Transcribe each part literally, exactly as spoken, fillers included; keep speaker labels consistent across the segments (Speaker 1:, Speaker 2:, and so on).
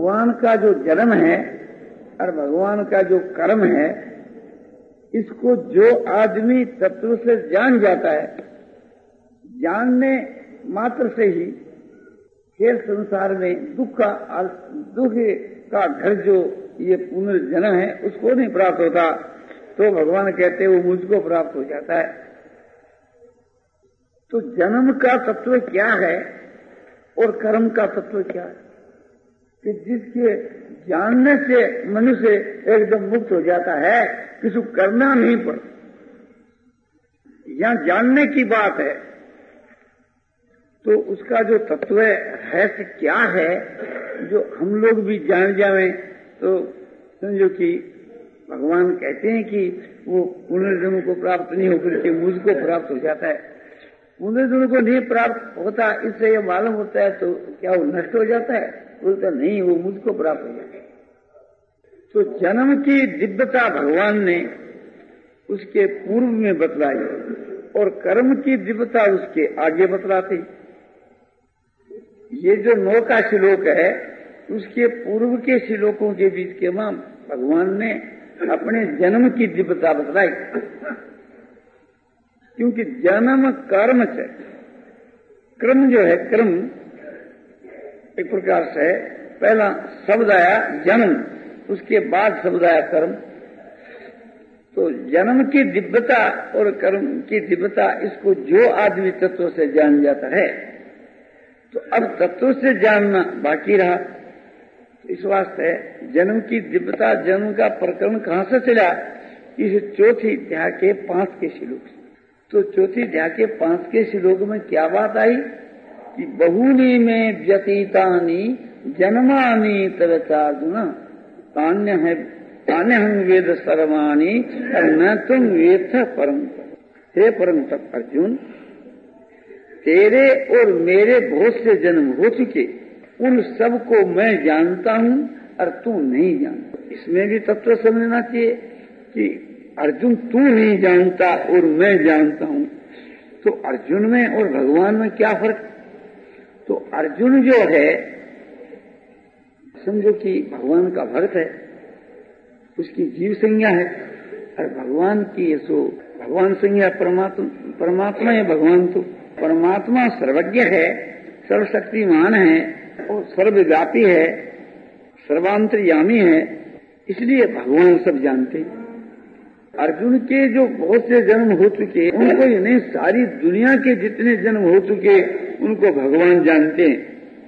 Speaker 1: भगवान का जो जन्म है और भगवान का जो कर्म है, इसको जो आदमी तत्व से जान जाता है, जानने मात्र से ही खेल संसार में दुख का दुख का घर जो ये पुनर्जन्म है उसको नहीं प्राप्त होता, तो भगवान कहते वो मुझको प्राप्त हो जाता है। तो जन्म का तत्व क्या है और कर्म का तत्व क्या है कि जिसके जानने से मनुष्य एकदम मुक्त हो जाता है, किसी करना नहीं पड़ता। यहां जानने की बात है, तो उसका जो तत्व रहस्य क्या है जो हम लोग भी जान जाएं, तो समझो कि भगवान कहते हैं कि वो पुनर्जन्म को प्राप्त नहीं होकर के मुझको प्राप्त हो जाता है। पुनर्जन्म को नहीं प्राप्त होता, इससे यह मालूम होता है तो क्या वो नष्ट हो जाता है? बोलता नहीं, वो मुझको प्राप्त हो जाता है। तो जन्म की दिव्यता भगवान ने उसके पूर्व में बतलाई और कर्म की दिव्यता उसके आगे बतलाती। ये जो नौ का श्लोक है उसके पूर्व के श्लोकों के बीच के मां भगवान ने अपने जन्म की दिव्यता बतलाई, क्योंकि जन्म कर्म से क्रम जो है, क्रम एक प्रकार से पहला शब्द आया जन्म, उसके बाद शब्द आया कर्म। तो जन्म की दिव्यता और कर्म की दिव्यता, इसको जो आदमी तत्व से जान जाता है, तो अब तत्व से जानना बाकी रहा। इस वास्ते जन्म की दिव्यता, जन्म का प्रकरण कहां से चला? इस चौथी अध्याय के पांच के श्लोक से। तो चौथी अध्याय के पांच के श्लोक में क्या बात आई कि बहुनी में व्यतीतानी जन्मानी तरचार्जुन तान्य है तान्य हम वेद सर्वाणी और न तुम वेद परम। हे परम तप अर्जुन, तेरे और मेरे बहुत से जन्म हो चुके, उन सब को मैं जानता हूं और तू नहीं जानता। इसमें भी तत्व समझना चाहिए कि अर्जुन तू नहीं जानता और मैं जानता हूं, तो अर्जुन में और भगवान में क्या फर्क? तो अर्जुन जो है समझो कि भगवान का भक्त है, उसकी जीव संज्ञा है, और भगवान की सो भगवान संज्ञा परमात्मा परमात्मा है। भगवान तो परमात्मा सर्वज्ञ है, सर्वशक्तिमान है और सर्वव्यापी है, सर्वांतर्यामी है, इसलिए भगवान सब जानते हैं। अर्जुन के जो बहुत से जन्म हो चुके, उनको ही नहीं सारी दुनिया के जितने जन्म हो चुके उनको भगवान जानते हैं।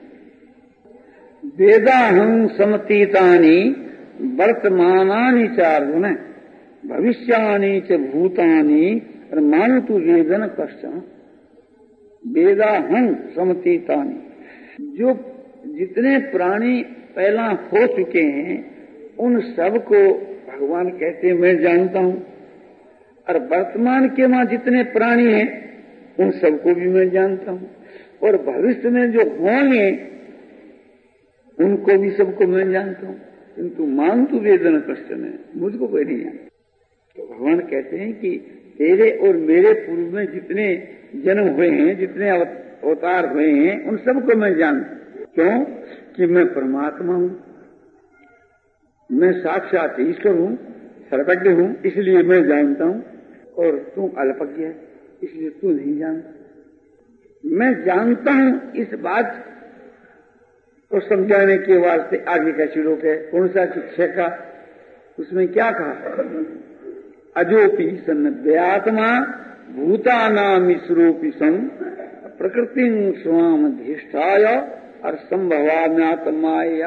Speaker 1: वेदाहं समतीतानि वर्तमानानि च अर्जुन भविष्यानि च भूतानि और मानतु वेदन कश्चन। वेदाहं समतीतानि, जो जितने प्राणी पहला हो चुके हैं उन सब को भगवान कहते हैं मैं जानता हूं, और वर्तमान के मां जितने प्राणी हैं उन सबको भी मैं जानता हूं, और भविष्य में जो होंगे उनको भी सबको मैं जानता हूं, किंतु मानतु वेदन कश्चन है, मुझको कोई नहीं जानता। तो भगवान कहते हैं कि तेरे और मेरे पूर्व में जितने जन्म हुए हैं, जितने अवतार हुए हैं, उन सबको मैं जानता हूं। क्यों? कि मैं परमात्मा हूं, मैं साक्षात ईश्वर हूं, सर्वज्ञ हूं, इसलिए मैं जानता हूं, और तू अल्पज्ञ है इसलिए तू नहीं जानता। मैं जानता हूं इस बात को समझाने के वास्ते आगे का श्लोक है। कौन सा? शिक्षा का। उसमें क्या कहा? अजोपि सन्नद्यात्मा भूतानां स्वरूपी सं प्रकृति स्वाम अधिष्ठाय और संभवाम्यात्माया।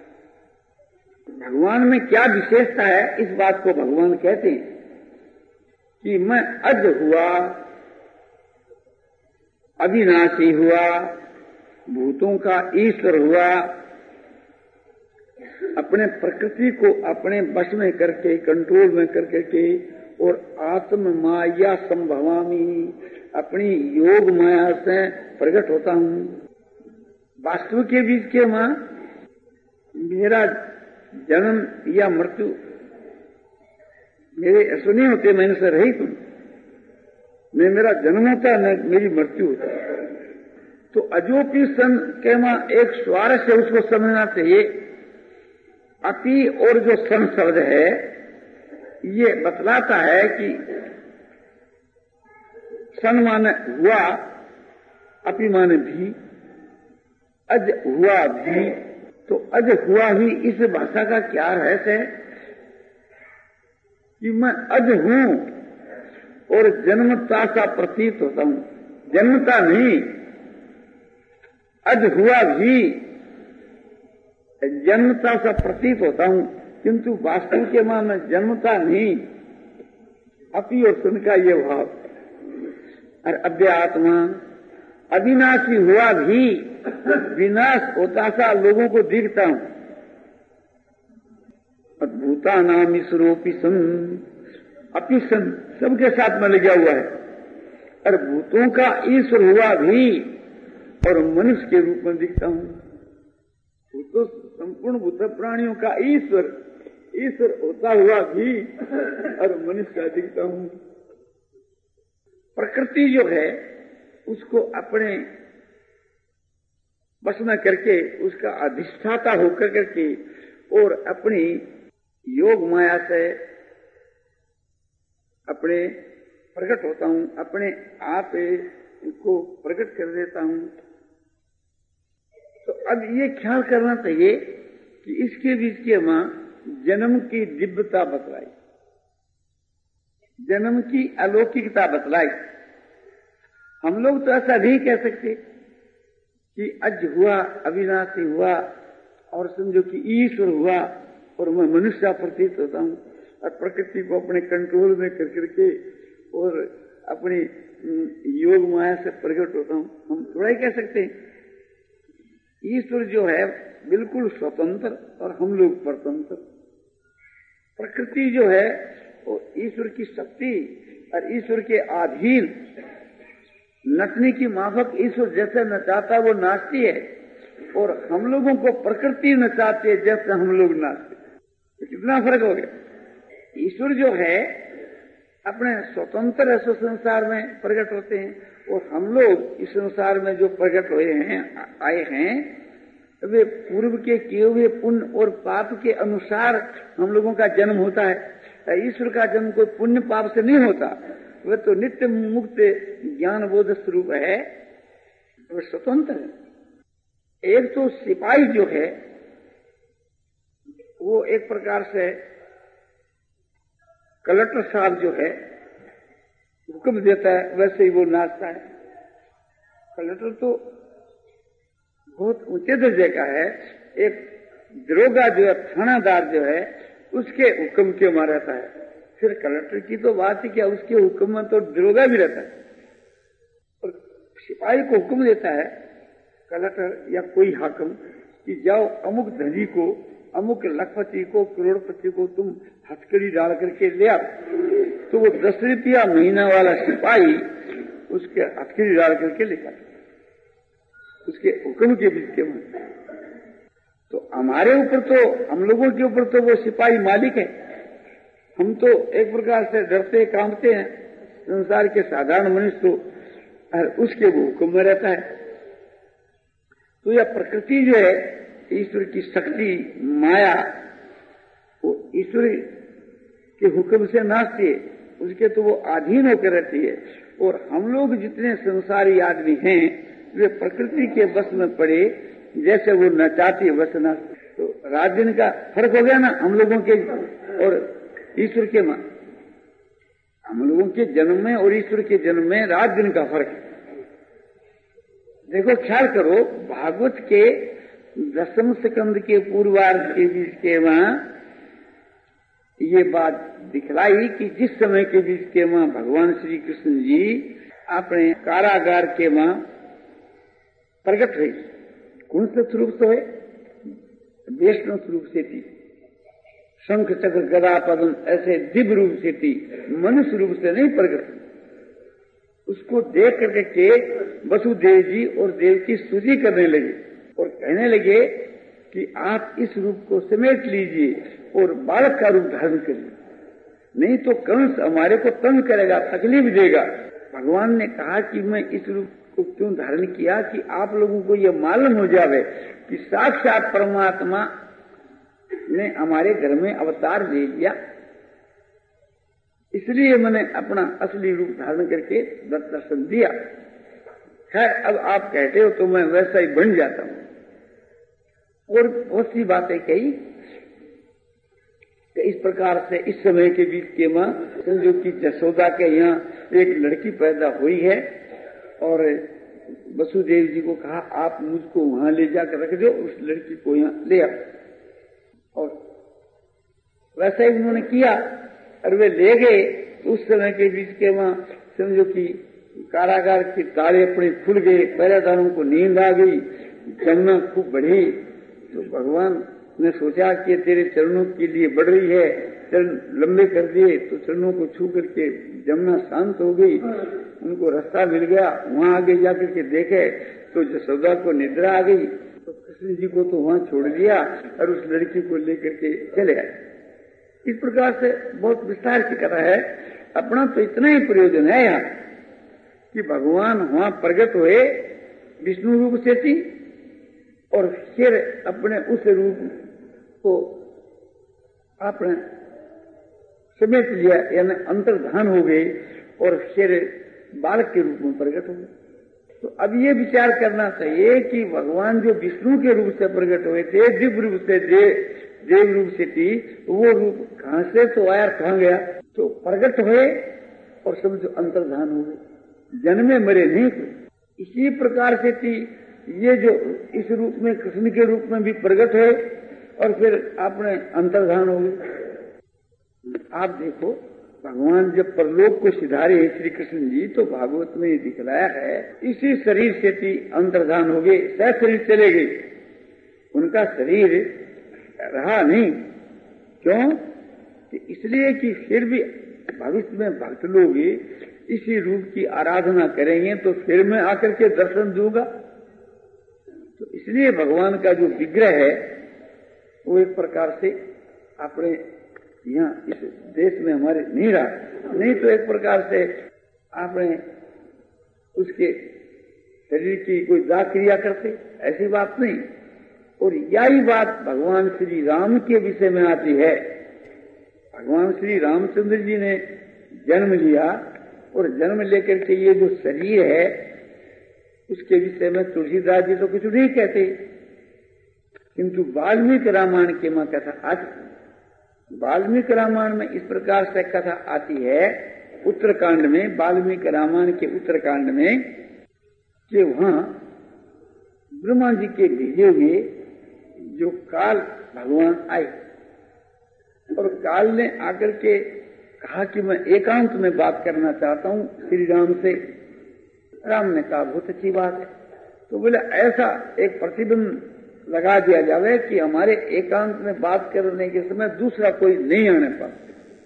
Speaker 1: भगवान में क्या विशेषता है, इस बात को भगवान कहते हैं कि मैं अज हुआ, अविनाशी हुआ, भूतों का ईश्वर हुआ, अपने प्रकृति को अपने वश में करके, कंट्रोल में करके के, और आत्म माया संभवामी, अपनी योग माया से प्रकट होता हूं। वास्तव के बीच के मां मेरा जन्म या मृत्यु मेरे ऐसे नहीं होते, मैंने से रही तुम, मैं मेरा जन्म होता है, मेरी मृत्यु होता है। तो अजोपी सन के मां एक स्वारस्य उसको समझना चाहिए अति और जो सन शब्द है ये बतलाता है कि सन माने हुआ, अपि माने भी, अज हुआ भी। तो अज हुआ भी इस भाषा का क्या रहस्य है कि मैं अज हूं और जन्मता सा प्रतीत होता हूं, जन्मता नहीं। अज हुआ भी जन्मता सा प्रतीत होता हूं, किंतु वास्तव के मां में जन्मता नहीं। अपि और सुन का ये भाव। और अध्यात्मा अविनाशी हुआ भी विनाश होता सा लोगों को दिखता हूं। अद्भुता नाम ईश्वरोपि सन, अपि सन सबके साथ में लगा हुआ है। और भूतों का ईश्वर हुआ भी और मनुष्य के रूप में दिखता हूं। भूतों संपूर्ण भूत प्राणियों का ईश्वर ईश्वर होता हुआ भी और मनुष्य का दिखता हूं। प्रकृति जो है उसको अपने बस में करके, उसका अधिष्ठाता होकर करके और अपनी योग माया से अपने प्रकट होता हूं, अपने आप को प्रकट कर देता हूं। तो अब ये ख्याल करना चाहिए कि इसके बीच के मां जन्म की दिव्यता बतलाई, जन्म की अलौकिकता बतलाई। हम लोग तो ऐसा नहीं कह सकते कि अज हुआ, अविनाशी हुआ और समझो कि ईश्वर हुआ और मैं मनुष्य प्रतीत होता हूं और प्रकृति को अपने कंट्रोल में कर करके और अपनी योग माया से प्रकट होता हूं। हम थोड़ा ही कह सकते हैं। ईश्वर जो है बिल्कुल स्वतंत्र और हम लोग परतंत्र। प्रकृति जो है वो ईश्वर की शक्ति और ईश्वर के अधीन नचने की माफक ईश्वर जैसे नचाता वो नाचती है और हम लोगों को प्रकृति नचाती है जैसे हम लोग नाचते। तो कितना फर्क हो गया। ईश्वर जो है अपने स्वतंत्र ऐसे संसार में प्रकट होते हैं और हम लोग इस संसार में जो प्रकट हुए हैं, आए हैं, वे पूर्व के किए हुए पुण्य और पाप के अनुसार हम लोगों का जन्म होता है। ईश्वर का जन्म कोई पुण्य पाप से नहीं होता। वह तो नित्य मुक्त ज्ञान बोध स्वरूप है, वह स्वतंत्र है। एक तो सिपाही जो है वो एक प्रकार से कलेक्टर साहब जो है हुक्म देता है वैसे ही वो नाचता है। कलेक्टर तो बहुत ऊंचे दर्जे का है। एक दरोगा जो है, थानादार जो है, उसके हुक्म के मार रहता है। फिर कलेक्टर की तो बात ही क्या, उसके हुक्म में तो दरोगा भी रहता है। और सिपाही को हुक्म देता है कलेक्टर या कोई हाकिम कि जाओ अमुक धनी को, अमुक लखपति को, करोड़पति को तुम हथकड़ी डाल करके ले आओ। तो वो दस रुपया महीना वाला सिपाही उसके हथकड़ी डाल करके लेकर उसके हुक्म के बीच के मन। तो हमारे ऊपर तो, हम लोगों के ऊपर तो वो सिपाही मालिक है। हम तो एक प्रकार से डरते कांपते हैं। संसार के साधारण मनुष्य तो उसके वो हुक्म में रहता है। तो यह प्रकृति जो है ईश्वर की शक्ति माया, वो ईश्वर के हुक्म से नाचती है, उसके तो वो अधीन होकर रहती है। और हम लोग जितने संसारी आदमी हैं वे प्रकृति के बस में पड़े, जैसे वो नचाती है वैसे नाचती। तो रात दिन का फर्क हो गया ना हम लोगों के और ईश्वर के में। हम लोगों के जन्म में और ईश्वर के जन्म में रात दिन का फर्क है। देखो ख्याल करो, भागवत के दसम स्कंद के पूर्वार्ध के बीच के वहां ये बात दिखलाई कि जिस समय के बीच के वहां भगवान श्री कृष्ण जी अपने कारागार के वहां प्रकट हुई, कौन से स्वरूप से है? वैष्णव स्वरूप से थी। शंख चक्र गदा पद्म ऐसे दिव्य रूप से थी, मनुष्य रूप से नहीं प्रकट हुई। उसको देख करके के वसुदेव जी और देव की स्तुति करने लगे और कहने लगे कि आप इस रूप को समेट लीजिए और बालक का रूप धारण करिए, नहीं तो कंस हमारे को तंग करेगा, तकलीफ देगा। भगवान ने कहा कि मैं इस रूप को क्यों धारण किया कि आप लोगों को यह मालूम हो जावे कि साक्षात परमात्मा ने हमारे घर में अवतार ले लिया, इसलिए मैंने अपना असली रूप धारण करके दर्शन दिया। खैर, अब आप कहते हो तो मैं वैसा ही बन जाता हूं। और बहुत सी बातें कही कि इस प्रकार से इस समय के बीच के मां समझो कि जसोदा के यहाँ एक लड़की पैदा हुई है और वसुदेव जी को कहा आप मुझको वहां ले जाकर रख दो, उस लड़की को यहाँ ले आओ। और वैसा ही उन्होंने किया और वे ले गए। उस समय के बीच के वहां समझो कि कारागार के ताले अपने खुल गए, पहरेदारों को नींद आ गई, जन्म खूब बढ़ी। तो भगवान ने सोचा कि तेरे चरणों के लिए बढ़ रही है, चरण लंबे कर दिए तो चरणों को छू करके जमुना शांत हो गई। उनको रास्ता मिल गया, वहां आगे जाकर के देखे तो जसोदा को निद्रा आ गई। तो कृष्ण जी को तो वहां छोड़ दिया और उस लड़की को लेकर के चले आए। इस प्रकार से बहुत विस्तार की कथा है। अपना तो इतना ही प्रयोजन है यहाँ कि भगवान वहां प्रकट हुए विष्णु रूप से थी और फिर अपने उस रूप को आपने समेट लिया, यानी अंतर्धान हो गए और फिर बालक के रूप में प्रकट हो गए। तो अब ये विचार करना चाहिए कि भगवान जो विष्णु के रूप से प्रकट हुए थे, दिव्य रूप से, देव देव रूप से थी, वो रूप कहां से तो आया, कहां गया? तो प्रकट हुए और समझो अंतर्धान हो गए, जन्मे मरे नहीं थे। इसी प्रकार से थी ये जो इस रूप में कृष्ण के रूप में भी प्रकट हुए और फिर आपने अंतर्धान हो गए। आप देखो भगवान जब परलोक को सिधारे श्री कृष्ण जी, तो भागवत में दिखलाया है इसी शरीर से थी अंतर्धान हो गए, सह शरीर चले गए, उनका शरीर रहा नहीं। क्यों? इसलिए कि फिर भी भविष्य में भक्त लोग इसी रूप की आराधना करेंगे तो फिर मैं आकर के दर्शन दूंगा। तो इसलिए भगवान का जो विग्रह है वो एक प्रकार से अपने यहाँ इस देश में हमारे नहीं रहा, नहीं तो एक प्रकार से आपने उसके शरीर की कोई दाह क्रिया करते, ऐसी बात नहीं। और यही बात भगवान श्री राम के विषय में आती है। भगवान श्री रामचंद्र जी ने जन्म लिया और जन्म लेकर के ये जो शरीर है उसके विषय में तुलसीदास जी तो कुछ नहीं कहते, किंतु वाल्मीकि रामायण के में कथा आती। वाल्मीकि रामायण में इस प्रकार से कथा आती है उत्तरकांड में, वाल्मीकि रामायण के उत्तरकांड में, कि वहां ब्रह्मा जी के भेजे हुए जो काल भगवान आए और काल ने आकर के कहा कि मैं एकांत में बात करना चाहता हूं श्री राम से। राम ने कहा बहुत अच्छी बात है। तो बोले ऐसा एक प्रतिबंध लगा दिया जावे कि हमारे एकांत में बात करने के समय दूसरा कोई नहीं आने पाए।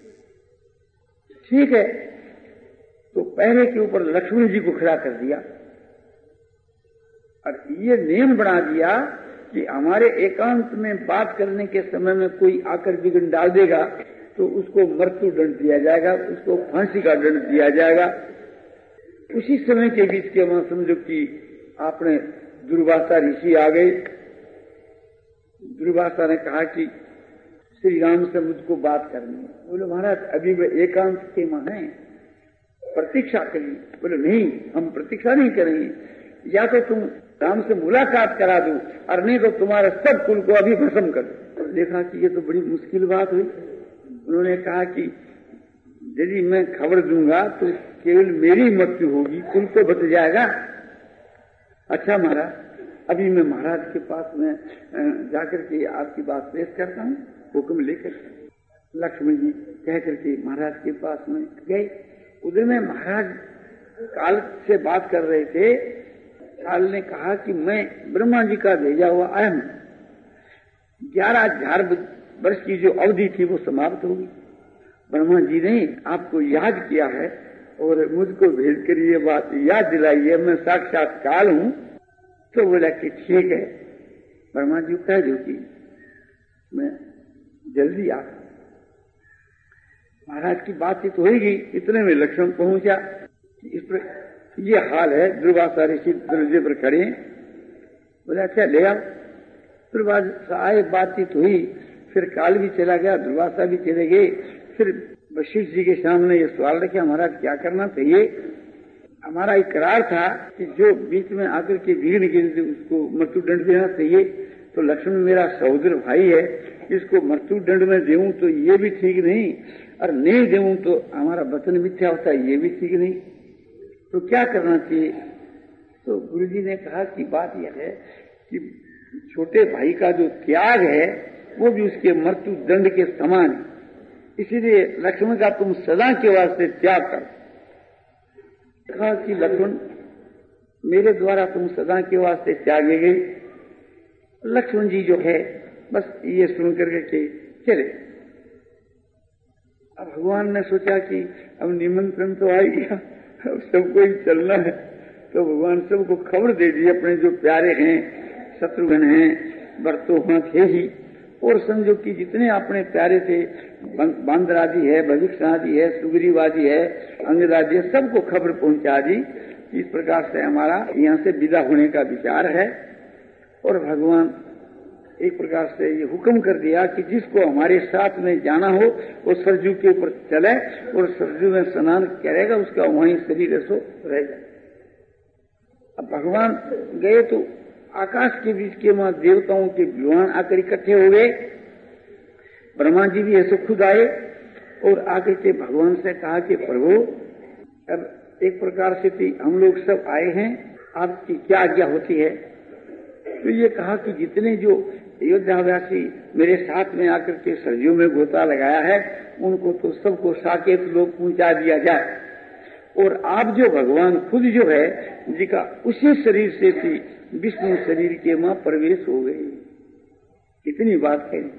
Speaker 1: ठीक है, तो पहले के ऊपर लक्ष्मण जी को खड़ा कर दिया और ये नियम बना दिया कि हमारे एकांत में बात करने के समय में कोई आकर विघ्न डाल देगा तो उसको मृत्यु दंड दिया जाएगा, उसको फांसी का दंड दिया जाएगा। उसी समय के बीच के वहां समझो कि आपने दुर्वासा ऋषि आ गए। दुर्वासा ने कहा कि श्री राम से मुझको बात करनी है। बोले महाराज अभी वे एकांत के मां हैं, प्रतीक्षा करिए। बोले नहीं, हम प्रतीक्षा नहीं करेंगे, या तो तुम राम से मुलाकात करा दो और नहीं तो तुम्हारे सब कुल को अभी भस्म कर दो। देखा कि ये तो बड़ी मुश्किल बात हुई। उन्होंने कहा कि यदि मैं खबर दूंगा तो केवल मेरी मृत्यु होगी, कुल तो बच जाएगा। अच्छा महाराज, अभी मैं महाराज के पास में जाकर के आपकी बात पेश करता हूँ, हुक्म लेकर। लक्ष्मण जी कह करके महाराज के पास में गए। उधर में महाराज काल से बात कर रहे थे। काल ने कहा कि मैं ब्रह्मा जी का भेजा हुआ आया हूं। ग्यारह हजार वर्ष की जो अवधि थी वो समाप्त होगी। ब्रह्मा जी ने आपको याद किया है और मुझको भेजकर ये बात याद दिलाई है, मैं साक्षात काल हूं। तो बोला कि ठीक है, ब्रह्मा जी कह दो कि मैं जल्दी आ। महाराज की बातचीत होगी, इतने में लक्ष्मण पहुंचा। इस पर ये हाल है, दुर्वासा ऋषि दरवाजे पर खड़े। बोले अच्छा ले आओ। दुर्वासा आए, बातचीत हुई, फिर काल भी चला गया, दुर्वासा भी चले गए। फिर वशिष्ठ जी के सामने ये सवाल रखे, हमारा क्या करना चाहिए? हमारा इकरार था कि जो बीच में आकर के विघ्न गिर उसको मृत्यु दंड देना चाहिए। तो लक्ष्मण मेरा सहोदर भाई है, इसको मृत्यु दंड में देऊं तो ये भी ठीक नहीं, और नहीं देऊं तो हमारा वचन मिथ्या होता है, ये भी ठीक नहीं। तो क्या करना चाहिए? तो गुरु जी ने कहा कि बात यह है कि छोटे भाई का जो त्याग है वो भी उसके मृत्यु दंड के समान है। इसीलिए लक्ष्मण का तुम सदा के वास्ते त्याग कर। कहा कि लक्ष्मण मेरे द्वारा तुम सदा के वास्ते त्यागे गए। लक्ष्मण जी जो है बस ये सुन करके के चले। अब भगवान ने सोचा कि अब निमंत्रण तो आ गया, अब सबको ही चलना है। तो भगवान सबको खबर दे दी, अपने जो प्यारे हैं, शत्रुघ्न हैं, भरतोहन थे ही, और समझो कि जितने अपने प्यारे थे, बांदर आदि है, भविष्य आदि है, सुग्रीव आदि है, अंगद आदि है, सबको खबर पहुंचा दी। इस प्रकार से हमारा यहाँ से विदा होने का विचार है। और भगवान एक प्रकार से ये हुक्म कर दिया कि जिसको हमारे साथ में जाना हो वो सरजू के ऊपर चले और सरजू में स्नान करेगा, उसका वहीं शरीर ऐसो रह जाए। अब भगवान गए तो आकाश के बीच के वहां देवताओं के विद्वान आकर इकट्ठे हो गए। ब्रह्मा जी भी ऐसे खुद आए और आकर के भगवान से कहा कि प्रभु, अब एक प्रकार से थी हम लोग सब आए हैं, आपकी क्या आज्ञा होती है? तो ये कहा कि जितने जो अयोध्यावासी मेरे साथ में आकर के सरजू में गोता लगाया है उनको तो सबको साकेत लोग पहुंचा दिया जाए, और आप जो भगवान खुद जो है जी का उसी शरीर से थी विष्णु शरीर के मां प्रवेश हो गई। इतनी बात है,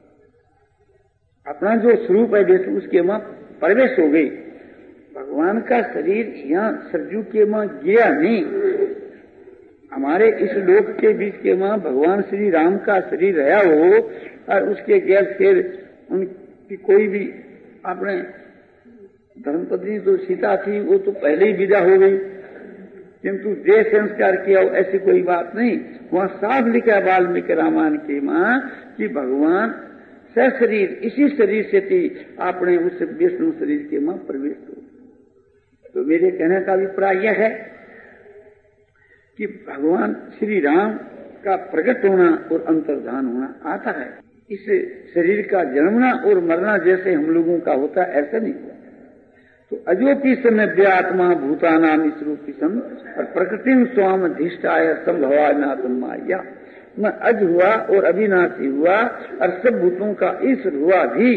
Speaker 1: अपना जो स्वरूप है विष्णु उसके मां प्रवेश हो गई। भगवान का शरीर यहाँ सरजू के मां गया नहीं, हमारे इस लोक के बीच के मां भगवान श्री राम का शरीर रहा हो, और उसके गैर फिर उनकी कोई भी अपने धर्मपत्नी तो सीता थी, वो तो पहले ही विदा हो गई, किंतु देह संस्कार किया ऐसी कोई बात नहीं। वहां साफ लिखा वाल्मीकि रामायण के मां कि भगवान सशरीर इसी शरीर से थी, आपने उस विष्णु शरीर के मां प्रवेश हो। तो मेरे कहने का अभिप्राय यह है कि भगवान श्री राम का प्रकट होना और अंतर्धान होना आता है। इस शरीर का जन्मना और मरना जैसे हम लोगों का होता है ऐसा नहीं हुआ। तो अजोपी समय आत्मा भूतानाम इस रूपी सम और प्रकृति स्वाम अधिष्ठाय संभवानात्म माया। मैं अज हुआ और अविनाशी हुआ और सब भूतों का ईश्वर हुआ भी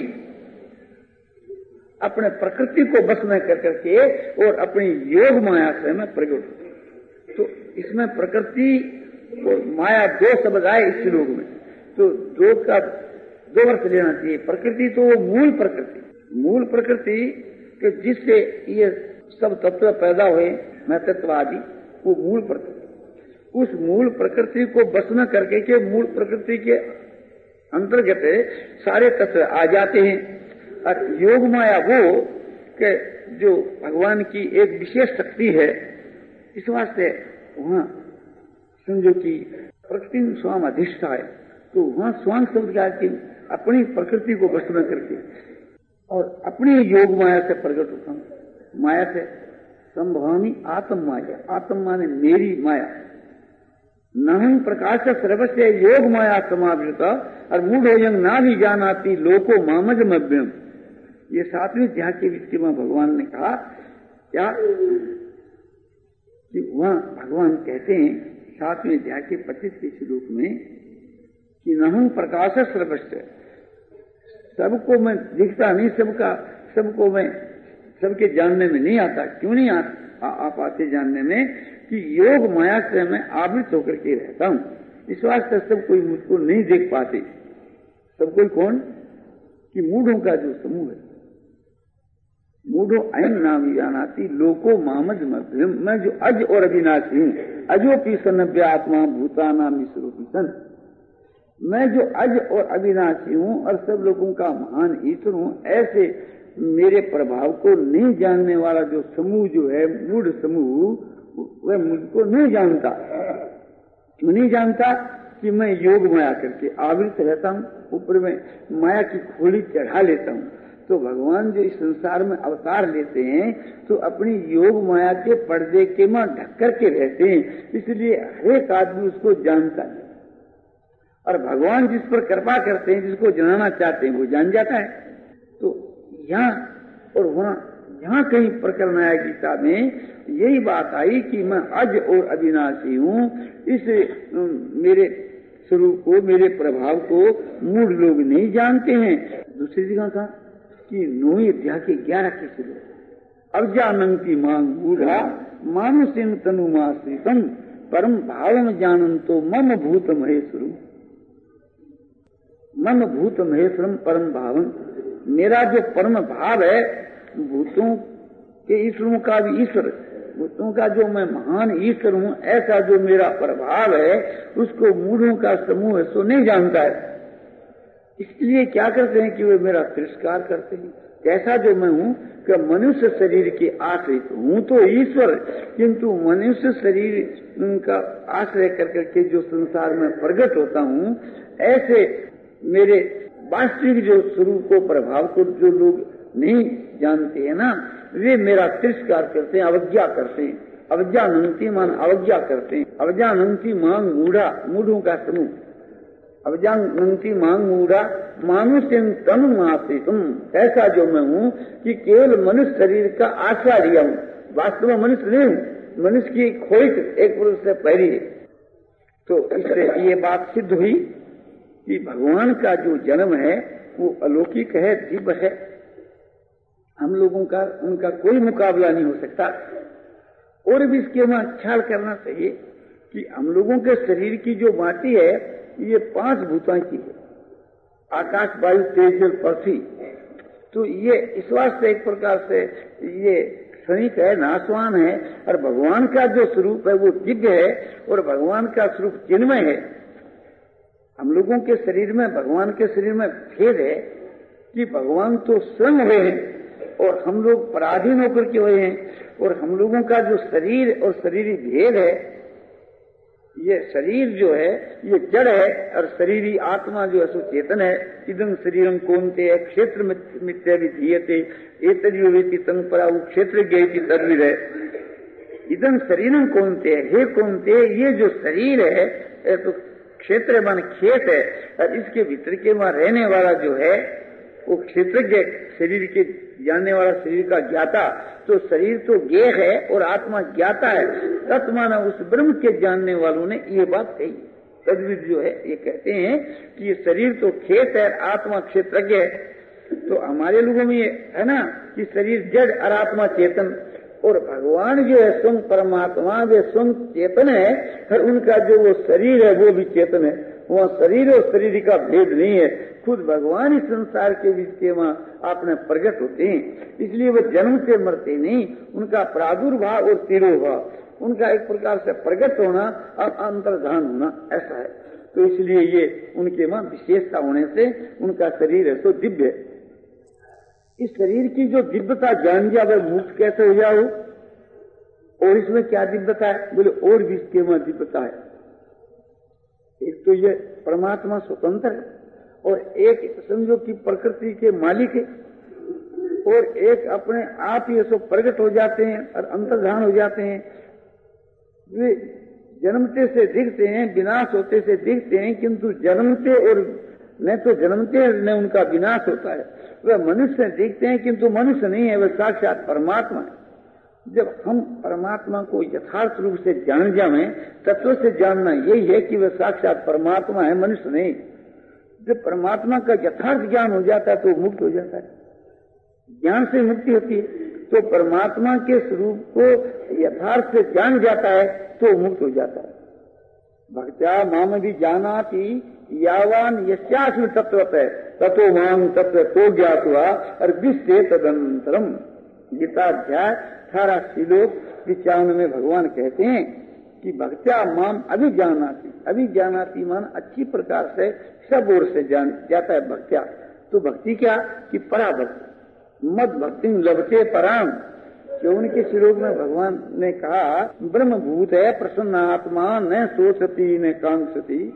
Speaker 1: अपने प्रकृति को बस में कर करके और अपनी योग माया से मैं प्रकट हूं। तो इसमें प्रकृति और माया दो शब्द आए इस श्लोक में, तो दो का दो अर्थ लेना चाहिए। प्रकृति तो वो मूल प्रकृति, मूल प्रकृति कि जिससे ये सब तत्व पैदा हुए, मैं तत्ववादी, वो मूल प्रकृति। उस मूल प्रकृति को बस में करके के मूल प्रकृति के अंतर्गत सारे तत्व आ जाते हैं। और योग माया वो कि जो भगवान की एक विशेष शक्ति है, इस वास्ते वहां समझो कि प्रकृति स्वाम अधिष्ठा है, तो वहां स्वांग शब्द क्या कि अपनी प्रकृति को बस में करके और अपनी योग माया से प्रकट होता हूं। माया से संभवामी आत्म माया, आत्म माने मेरी माया। नहं प्रकाश सर्वस्य योग माया समावृता और मूढ़ोयं ना भी जानाती लोको मामज मभ्यम। ये सातवें अध्याय के विषय में भगवान ने कहा क्या कि वहां भगवान कहते हैं सातवें अध्याय के पच्चीस के श्लोक में कि नहं प्रकाश सर्वस्य, सबको मैं दिखता नहीं, सबका सबको मैं सबके जानने में नहीं आता। क्यों नहीं आ, आ, आ पाते जानने में कि योग माया से मैं आवृत होकर के रहता हूं। इस वास्ते सब कोई मुझको नहीं देख पाते। सब कोई कौन? कि मूढ़ों का जो समूह है, मूढ़ो ऐन नाम जानाती लोको मामज मध्यम। मैं जो अज और अविनाशी हूं, अजो पी सन्नव्य आत्मा भूताना मिश्रूपी सन। मैं जो अज और अविनाशी हूं और सब लोगों का महान ईश्वर हूं, ऐसे मेरे प्रभाव को नहीं जानने वाला जो समूह जो है, मूढ़ समूह, वह मुझको नहीं जानता। क्यों नहीं जानता? कि मैं योग माया करके आवृत रहता हूँ, ऊपर में माया की खोली चढ़ा लेता हूँ। तो भगवान जो इस संसार में अवतार लेते हैं तो अपनी योग माया के पर्दे के मां ढक करके रहते हैं, इसलिए हर एक आदमी उसको जानता है। और भगवान जिस पर कृपा करते हैं, जिसको जानना चाहते हैं, वो जान जाता है। तो यहाँ और वहाँ यहाँ कहीं प्रकरण आया गीता में यही बात आई कि मैं अज और अविनाशी हूँ। इस मेरे स्वरूप को, मेरे प्रभाव को मूढ़ लोग नहीं जानते हैं। दूसरी जगह कहा कि नौवीं अध्याय के ग्यारह के शुरू अवजानंती मांग बूढ़ा मानुषिन तनुमाश्रितम परम भाव जानंतो मम भूत महेश्वरम। मम भूत महेश्वरम परम भावन, मेरा जो परम भाव है, भूतों के ईश्वरों का भी ईश्वर, भूतों का जो मैं महान ईश्वर हूँ, ऐसा जो मेरा प्रभाव है उसको मूढ़ों का समूह सो नहीं जानता है। इसलिए क्या करते हैं कि वे मेरा तिरस्कार करते हैं। कैसा जो मैं हूँ कि मनुष्य शरीर के आश्रित हूँ तो ईश्वर, किंतु मनुष्य शरीर का आश्रय कर करके जो संसार में प्रकट होता हूँ, ऐसे मेरे वास्तविक जो स्वरूप को, प्रभाव को जो लोग नहीं जानते हैं ना, वे मेरा तिरस्कार करते हैं, अवज्ञा करते हैं। अवज्ञानंती मान अवज्ञा करते हैं। अवज्ञानंती मांग मूढ़ा, मूढ़ों का समूह। अवज्ञानंती मांग मूढ़ा मानुष्य तनु मासी तुम, ऐसा जो मैं हूँ कि केवल मनुष्य शरीर का आश्रय लिया हूँ, वास्तव में मनुष्य नहीं हूँ। मनुष्य की खोज एक पुरुष से पहली है। तो इससे ये बात सिद्ध हुई कि भगवान का जो जन्म है वो अलौकिक है, दिव्य है। हम लोगों का उनका कोई मुकाबला नहीं हो सकता। और भी इसके में ख्याल करना चाहिए कि हम लोगों के शरीर की जो माटी है ये पांच भूतों की है, आकाश, वायु, तेज, जल, पृथ्वी। तो ये इस वास्ते एक प्रकार से ये क्षणिक है, नाशवान है। और भगवान का जो स्वरूप है वो दिव्य है और भगवान का स्वरूप चिन्मय है। हम लोगों के शरीर में, भगवान के शरीर में भेद है कि भगवान तो स्वयं हुए हैं और हम लोग पराधीन होकर के हुए हैं। और हम लोगों का जो शरीर और शरीरी भेद है, ये शरीर जो है ये जड़ है और शरीरी आत्मा जो है सो चेतन है। इदं शरीरं कौन्तेय क्षेत्र मिथ्या विधीयते एतद्योवेति तं परा क्षेत्र ज्ञेति तद्विद है। इदं शरीरं कौन्तेय, हे कौन्तेय, ये जो शरीर है तो क्षेत्र मान खेत है और इसके भीतर के वहां रहने वाला जो है वो क्षेत्रज्ञ, शरीर के जानने वाला, शरीर का ज्ञाता। तो शरीर तो ज्ञेय है और आत्मा ज्ञाता है। तत्माना उस ब्रह्म के जानने वालों ने ये बात कही। तद्विद जो है ये कहते हैं कि ये शरीर तो खेत है, आत्मा क्षेत्रज्ञ है। तो हमारे लोगों में ये है ना कि शरीर जड़ और आत्मा चेतन, और भगवान जो है स्वयं परमात्मा जो स्वयं चेतन है और उनका जो वो शरीर है वो भी चेतन है। वहाँ शरीर और शरीर का भेद नहीं है। खुद भगवान इस संसार के बीच के वहाँ आपने प्रकट होते हैं। इसलिए वो जन्म से मरते नहीं, उनका प्रादुर्भाव और तिरोभाव, उनका एक प्रकार से प्रकट होना और अंतर्धान होना ऐसा है। तो इसलिए ये उनके वहाँ विशेषता होने से उनका शरीर है तो दिव्य है। इस शरीर की जो दिव्यता जान गया वह मुक्त कैसे हो जाओ? और इसमें क्या दिव्यता है? बोले और भी इसके वहाँ दिव्यता है। एक तो ये परमात्मा स्वतंत्र है और एक समझो कि प्रकृति के मालिक है, और एक अपने आप ही सब प्रकट हो जाते हैं और अंतर्धान हो जाते हैं। वे जन्मते से दिखते हैं, विनाश होते से दिखते हैं, किंतु जन्मते और न तो जन्मते न उनका विनाश होता है। वह मनुष्य दिखते हैं किंतु मनुष्य नहीं है, वह साक्षात परमात्मा है। जब हम परमात्मा को यथार्थ रूप से जान जाएं, तत्व से जानना यही है कि वह साक्षात परमात्मा है, मनुष्य नहीं। जब परमात्मा का यथार्थ ज्ञान हो जाता है तो मुक्त हो जाता है, ज्ञान से मुक्ति होती है। तो परमात्मा के स्वरूप को यथार्थ से जान जाता है तो मुक्त हो जाता है। भक्त्या माम भी जानाति यावान यस्यास्मि तत्वतः ततो माम तत्व तो ज्ञात हुआ और विश्व तदंतरम। गीताध्याय अठारह श्लोक पिचानवे में भगवान कहते हैं कि भक्त्या माम अभिजानाति, अभिजानाति मान अच्छी प्रकार से सब ओर से जान जाता है भक्त्या। तो भक्ति क्या कि पराभक्ति, मद भक्ति लभते पराम। जो उनके श्लोक में भगवान ने कहा ब्रह्मभूत है प्रसन्न आत्मा न सोचती न कांक्षती,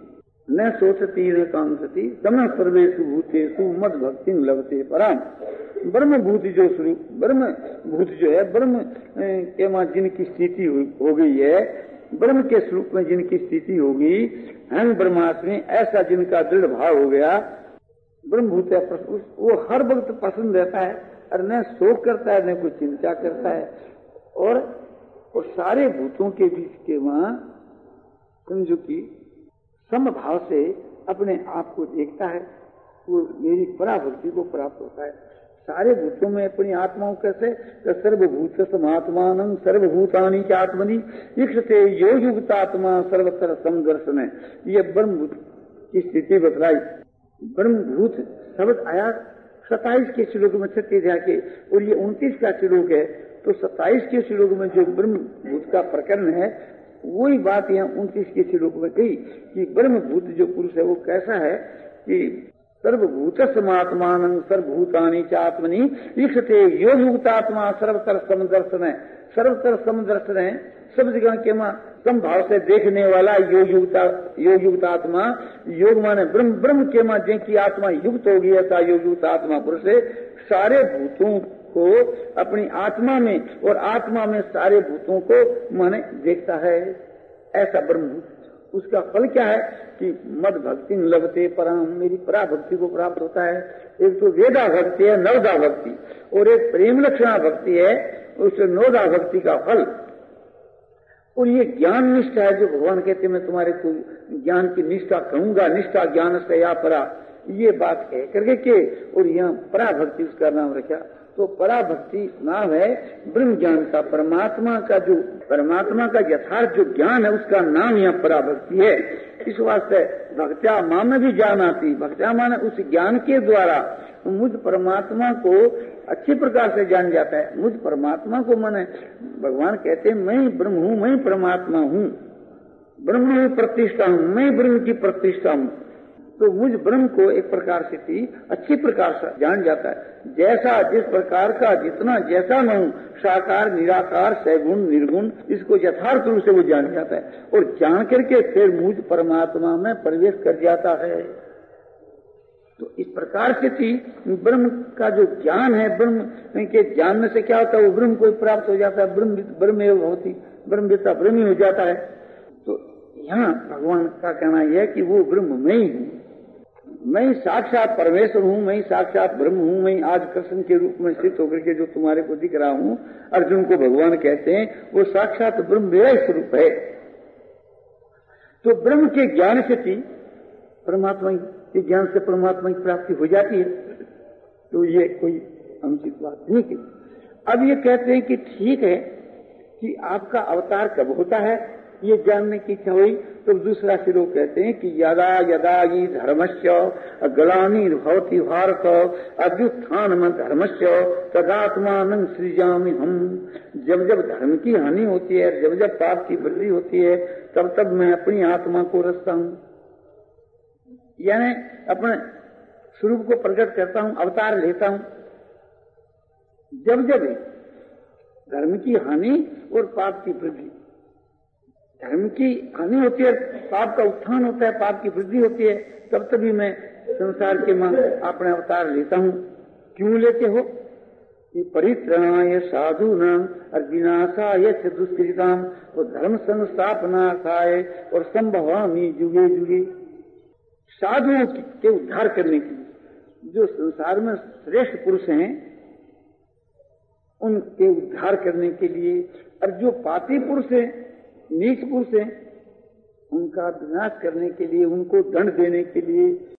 Speaker 1: न सोचती न कांक्षती तम सर्वेषु भूतेषु मद भक्ति लभते पराम। ब्रह्म भूत जो स्वरूप ब्रह्म भूत जो है, ब्रह्म के मां जिनकी स्थिति हो गई है, ब्रह्म के स्वरूप में जिनकी स्थिति होगी, हम ब्रह्मास्मि ऐसा जिनका दृढ़ भाव हो गया, ब्रह्म भूत है, वो हर वक्त पसंद रहता है और न शोक करता है न कोई चिंता करता है। और, और सारे भूतों के बीच के वहां समझो कि समभाव से अपने आप को देखता है, वो मेरी पराभक्ति को प्राप्त होता है। सारे भूतों में अपनी आत्माओं कैसे, सर्वभूत समात्मान सर्वभूतानि च आत्मनि इक्षते यो युक्तात्मा सर्वत्र समदर्शन है। ये ब्रह्मभूत की स्थिति बतलाई। ब्रह्मभूत शब्द आया सताइस के श्लोक में छत्तीस के, और ये उनतीस का श्लोक है। तो सत्ताईस के श्लोक में जो ब्रह्मभूत का प्रकरण है, वही बात यहाँ उनतीस के श्लोक में कही कि ब्रह्मभूत जो पुरुष है वो कैसा है कि सर्वभूत समात्मान सर्वभूतानि च आत्मनि इक्षते यो युक्तात्मा सर्वतर समदर्शन है। सर्वतर समदर्शन है, सब जगह के मां समभाव से देखने वाला योग युक्ता योग युक्तात्मा। योग माने ब्रह्म, ब्रह्म के मां जिनकी आत्मा युक्त होगी ऐसा योग युक्त आत्मा पुरुष है। सारे भूतों को अपनी आत्मा में और आत्मा में सारे भूतों को माने देखता है, ऐसा ब्रह्मभूत। उसका फल क्या है कि मद भक्ति लभते पराम, मेरी परा भक्ति को प्राप्त होता है। एक तो वेदा भक्ति है, नवदा भक्ति, और एक प्रेम लक्षणा भक्ति है, उस नवदा भक्ति का फल। और ये ज्ञान निष्ठा है जो भगवान कहते हैं मैं तुम्हारे को ज्ञान की निष्ठा कहूंगा, निष्ठा ज्ञान से या परा, ये बात कह करके के और यहाँ परा भक्ति उसका नाम रखा। तो परा भक्ति नाम है ब्रह्म ज्ञान का, परमात्मा का जो परमात्मा का यथार्थ जो ज्ञान है उसका नाम यहाँ परा भक्ति है। इस वास्ते भक्त्या मां में भी ज्ञान आती, भक्त्या माने उस ज्ञान के द्वारा मुझ परमात्मा को अच्छी प्रकार से जान जाता है। मुझ परमात्मा को माने भगवान कहते हैं मैं ब्रह्म हूँ, मैं परमात्मा हूँ, ब्रह्म में प्रतिष्ठा हूँ, मैं ब्रह्म की प्रतिष्ठा हूँ। तो मुझ ब्रह्म को एक प्रकार से थी अच्छी प्रकार से जान जाता है। जैसा जिस प्रकार का जितना जैसा मैं हूँ, साकार निराकार सैगुण निर्गुण, इसको यथार्थ रूप से वो जान जाता है और जान करके फिर मुझ परमात्मा में प्रवेश कर जाता है। तो इस प्रकार से थी ब्रह्म का जो ज्ञान है, ब्रह्म के जानने से क्या होता है, वो ब्रह्म को प्राप्त हो जाता है। ब्रह्म ब्रह्म होती ब्रह्मविद्ता ब्रह्म हो जाता है। तो यहाँ भगवान का कहना यह है कि वो ब्रह्म मैं ही हूँ, मैं साक्षात परमेश्वर हूँ, मैं साक्षात ब्रह्म हूँ। मैं आज कृष्ण के रूप में स्थित होकर के जो तुम्हारे को दिख रहा हूँ, अर्जुन को भगवान कहते हैं, वो साक्षात ब्रह्म मेरा ही स्वरूप है। तो ब्रह्म के ज्ञान से थी परमात्मा के ज्ञान से परमात्मा की प्राप्ति हो जाती है। तो ये कोई अनुचित बात नहीं की। अब ये कहते हैं कि ठीक है कि आपका अवतार कब होता है, ये जानने की इच्छा हुई। तो दूसरा श्लोक कहते हैं कि यदा यदा ये धर्मस्य ग्लानिर् भवति भारत अभ्युत्थानं धर्मस्य तदात्मानं सृजामि हम। जब जब धर्म की हानि होती है, जब जब पाप की वृद्धि होती है, तब तब मैं अपनी आत्मा को रचता हूँ, यानी अपने स्वरूप को प्रकट करता हूँ, अवतार लेता हूँ। जब जब धर्म की हानि और पाप की वृद्धि, धर्म की हानि होती है, पाप का उत्थान होता है, पाप की वृद्धि होती है, तब तभी मैं संसार के मां अपने अवतार लेता हूँ। क्यों लेते हो कि परित्राणाय साधूनां और विनाशाय च दुष्कृतां और धर्म संस्थापनार्थाय और संभवामि युगे युगे। साधुओं के उद्धार करने के लिए, जो संसार में श्रेष्ठ पुरुष हैं उनके उद्धार करने के लिए, और जो पापी पुरुष हैं, नीच पुरुष हैं, उनका विनाश करने के लिए, उनको दंड देने के लिए